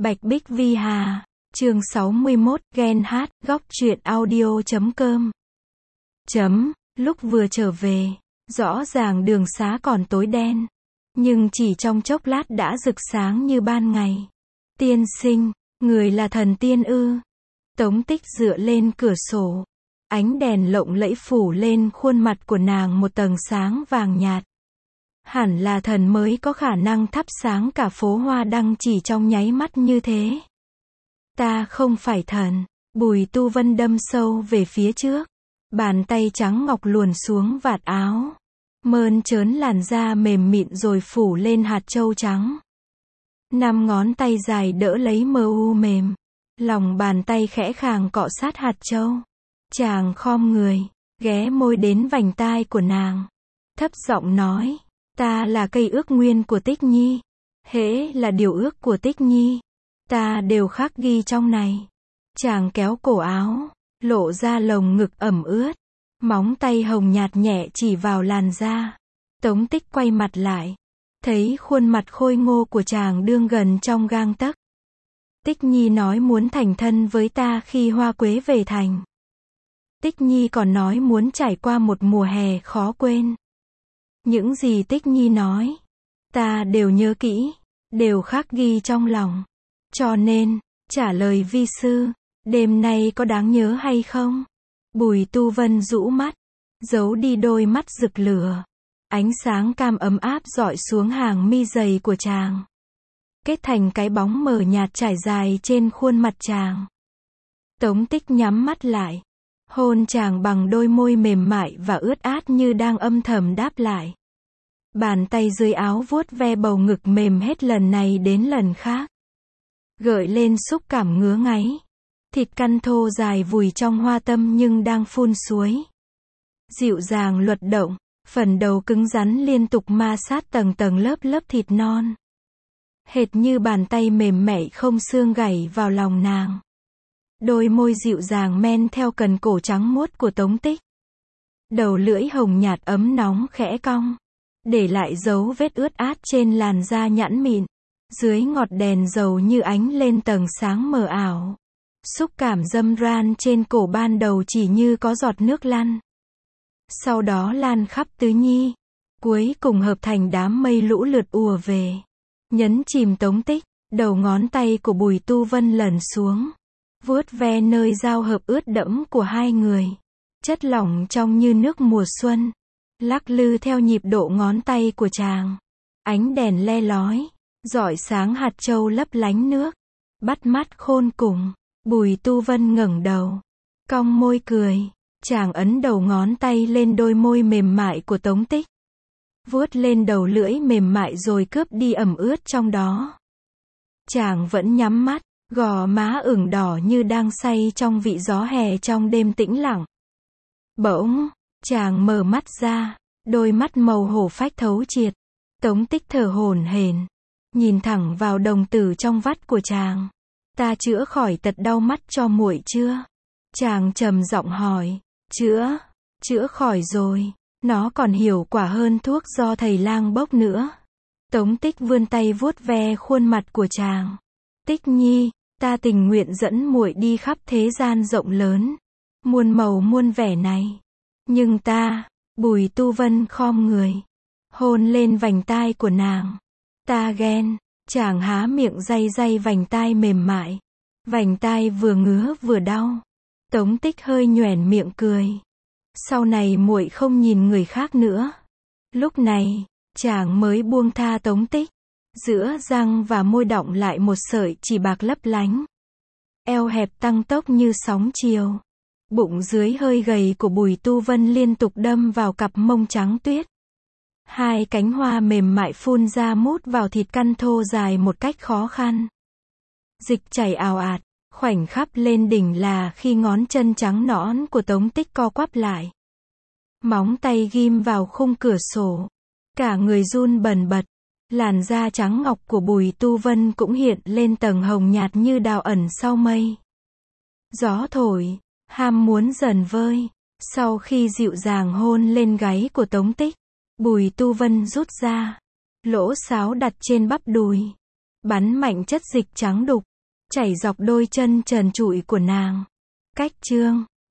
Bạch Bích Vi Hà, chương 61, ghen hát, góc truyện audio.com. Lúc vừa trở về, rõ ràng đường xá còn tối đen, nhưng chỉ trong chốc lát đã rực sáng như ban ngày. Tiên sinh, người là thần tiên ư? Tống Tích dựa lên cửa sổ, ánh đèn lộng lẫy phủ lên khuôn mặt của nàng một tầng sáng vàng nhạt. Hẳn là thần mới có khả năng thắp sáng cả phố hoa đăng chỉ trong nháy mắt như thế. Ta không phải thần. Bùi Tu Vân đâm sâu về phía trước, bàn tay trắng ngọc luồn xuống vạt áo, mơn trớn làn da mềm mịn rồi phủ lên hạt châu trắng. 5 ngón tay dài đỡ lấy mờ u mềm, lòng bàn tay khẽ khàng cọ sát hạt châu. Chàng khom người, ghé môi đến vành tai của nàng, thấp giọng nói, ta là cây ước nguyên của Tích Nhi. Hễ là điều ước của Tích Nhi, ta đều khắc ghi trong này. Chàng kéo cổ áo, lộ ra lồng ngực ẩm ướt, móng tay hồng nhạt nhẹ chỉ vào làn da. Tống Tích quay mặt lại, thấy khuôn mặt khôi ngô của chàng đương gần trong gang tấc. Tích Nhi nói muốn thành thân với ta khi hoa quế về thành. Tích Nhi còn nói muốn trải qua một mùa hè khó quên. Những gì Tích Nhi nói, ta đều nhớ kỹ, đều khắc ghi trong lòng. Cho nên, trả lời vi sư, đêm nay có đáng nhớ hay không? Bùi Tu Vân rũ mắt, giấu đi đôi mắt rực lửa. Ánh sáng cam ấm áp rọi xuống hàng mi dày của chàng, kết thành cái bóng mờ nhạt trải dài trên khuôn mặt chàng. Tống Tích nhắm mắt lại, hôn chàng bằng đôi môi mềm mại và ướt át như đang âm thầm đáp lại. Bàn tay dưới áo vuốt ve bầu ngực mềm hết lần này đến lần khác, gợi lên xúc cảm ngứa ngáy. Thịt căn thô dài vùi trong hoa tâm nhưng đang phun suối. Dịu dàng luật động, phần đầu cứng rắn liên tục ma sát tầng tầng lớp lớp thịt non. Hệt như bàn tay mềm mại không xương gảy vào lòng nàng. Đôi môi dịu dàng men theo cần cổ trắng muốt của Tống Tích. Đầu lưỡi hồng nhạt ấm nóng khẽ cong, để lại dấu vết ướt át trên làn da nhẵn mịn. Dưới ngọt đèn dầu như ánh lên tầng sáng mờ ảo. Xúc cảm dâm ran trên cổ ban đầu chỉ như có giọt nước lăn, sau đó lan khắp tứ nhi, cuối cùng hợp thành đám mây lũ lượt ùa về, nhấn chìm Tống Tích. Đầu ngón tay của Bùi Tu Vân lần xuống, vuốt ve nơi giao hợp ướt đẫm của hai người. Chất lỏng trong như nước mùa xuân, lắc lư theo nhịp độ ngón tay của chàng. Ánh đèn le lói, rọi sáng hạt châu lấp lánh nước, bắt mắt khôn cùng. Bùi Tu Vân ngẩng đầu, cong môi cười. Chàng ấn đầu ngón tay lên đôi môi mềm mại của Tống Tích, vuốt lên đầu lưỡi mềm mại rồi cướp đi ẩm ướt trong đó. Chàng vẫn nhắm mắt, gò má ửng đỏ như đang say trong vị gió hè trong đêm tĩnh lặng. Bỗng, chàng mở mắt ra, đôi mắt màu hổ phách thấu triệt. Tống Tích thở hổn hển, nhìn thẳng vào đồng tử trong vắt của chàng. Ta chữa khỏi tật đau mắt cho muội chưa? Chàng trầm giọng hỏi. Chữa khỏi rồi. Nó còn hiệu quả hơn thuốc do thầy lang bốc nữa. Tống Tích vươn tay vuốt ve khuôn mặt của chàng. Tích Nhi, ta tình nguyện dẫn muội đi khắp thế gian rộng lớn, muôn màu muôn vẻ này. Nhưng ta, Bùi Tu Vân khom người, hôn lên vành tai của nàng. Ta ghen. Chàng há miệng day day vành tai mềm mại. Vành tai vừa ngứa vừa đau. Tống Tích hơi nhoẻn miệng cười. Sau này muội không nhìn người khác nữa. Lúc này, chàng mới buông tha Tống Tích. Giữa răng và môi đọng lại một sợi chỉ bạc lấp lánh. Eo hẹp tăng tốc như sóng chiều. Bụng dưới hơi gầy của Bùi Tu Vân liên tục đâm vào cặp mông trắng tuyết. Hai cánh hoa mềm mại phun ra mút vào thịt căn thô dài một cách khó khăn. Dịch chảy ào ạt, khoảnh khắc lên đỉnh là khi ngón chân trắng nõn của Tống Tích co quắp lại. Móng tay ghim vào khung cửa sổ. Cả người run bần bật. Làn da trắng ngọc của Bùi Tu Vân cũng hiện lên tầng hồng nhạt như đào ẩn sau mây. Gió thổi, ham muốn dần vơi. Sau khi dịu dàng hôn lên gáy của Tống Tích, Bùi Tu Vân rút ra, lỗ sáo đặt trên bắp đùi, bắn mạnh chất dịch trắng đục. chảy dọc đôi chân trần trụi của nàng. Cách chương